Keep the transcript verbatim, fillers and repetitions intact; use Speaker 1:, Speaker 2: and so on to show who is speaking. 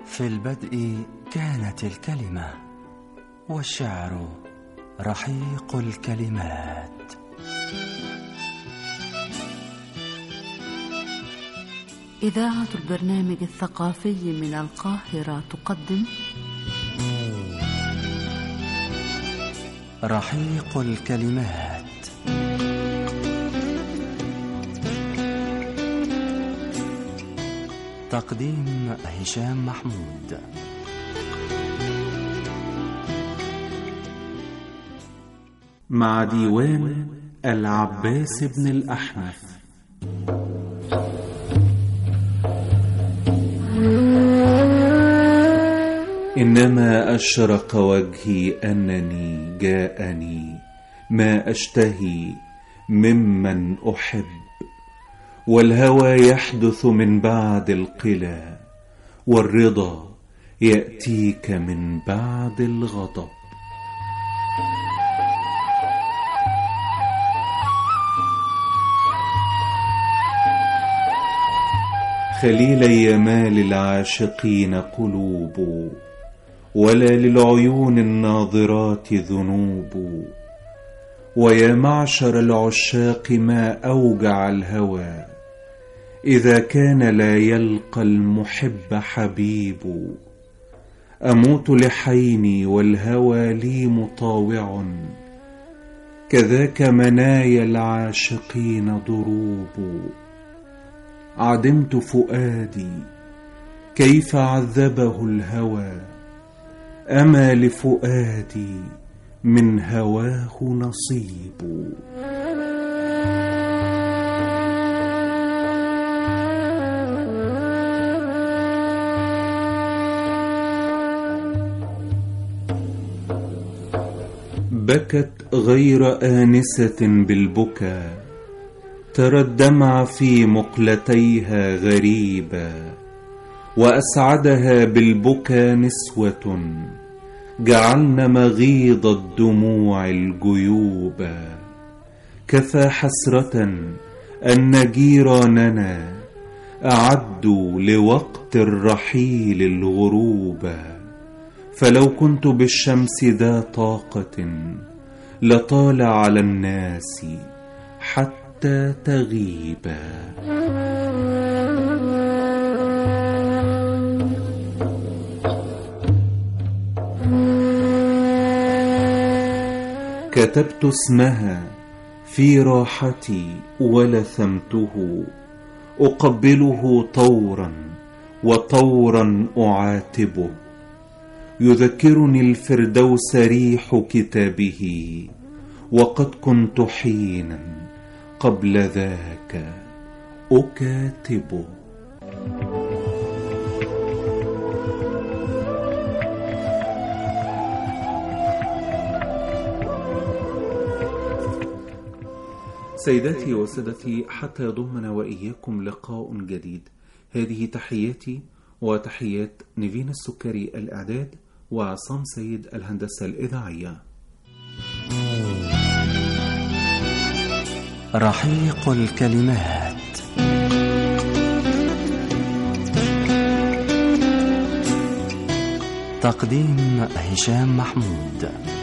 Speaker 1: في البدء كانت الكلمة، والشعر رحيق الكلمات.
Speaker 2: إذاعة البرنامج الثقافي من القاهرة تقدم
Speaker 1: رحيق الكلمات. تقديم هشام محمود.
Speaker 3: مع ديوان العباس بن الأحنف. إنما أشرق وجهي أنني جاءني ما أشتهي ممن أحب، والهوى يحدث من بعد القلى، والرضا يأتيك من بعد الغضب. خليلي ما للعاشقين قلوب، ولا للعيون الناظرات ذنوب، ويا معشر العشاق ما أوجع الهوى إذا كان لا يلقى المحب حبيب. أموت لحيني والهوى لي مطاوع، كذاك منايا العاشقين ضروب. عدمت فؤادي كيف عذبه الهوى، أما لفؤادي من هواه نصيب. بكت غير آنسة بالبكا، ترى الدمع في مقلتيها غريبا، وأسعدها بالبكا نسوة جعلن مغيض الدموع الجيوبا. كفى حسرة أن جيراننا أعدوا لوقت الرحيل الغروبا، فلو كنت بالشمس ذا طاقة لطال على الناس حتى تغيبا. كتبت اسمها في راحتي ولثمته، أقبله طورا وطورا أعاتبه. يذكرني الفردوس ريح كتابه، وقد كنت حينا قبل ذاك أكاتبه. سيداتي وسادتي، حتى يضمنا وإياكم لقاء جديد، هذه تحياتي وتحيات نيفين السكري الإعداد، وعصام سيد الهندسة الإذاعية.
Speaker 1: رحيق الكلمات. تقديم هشام محمود.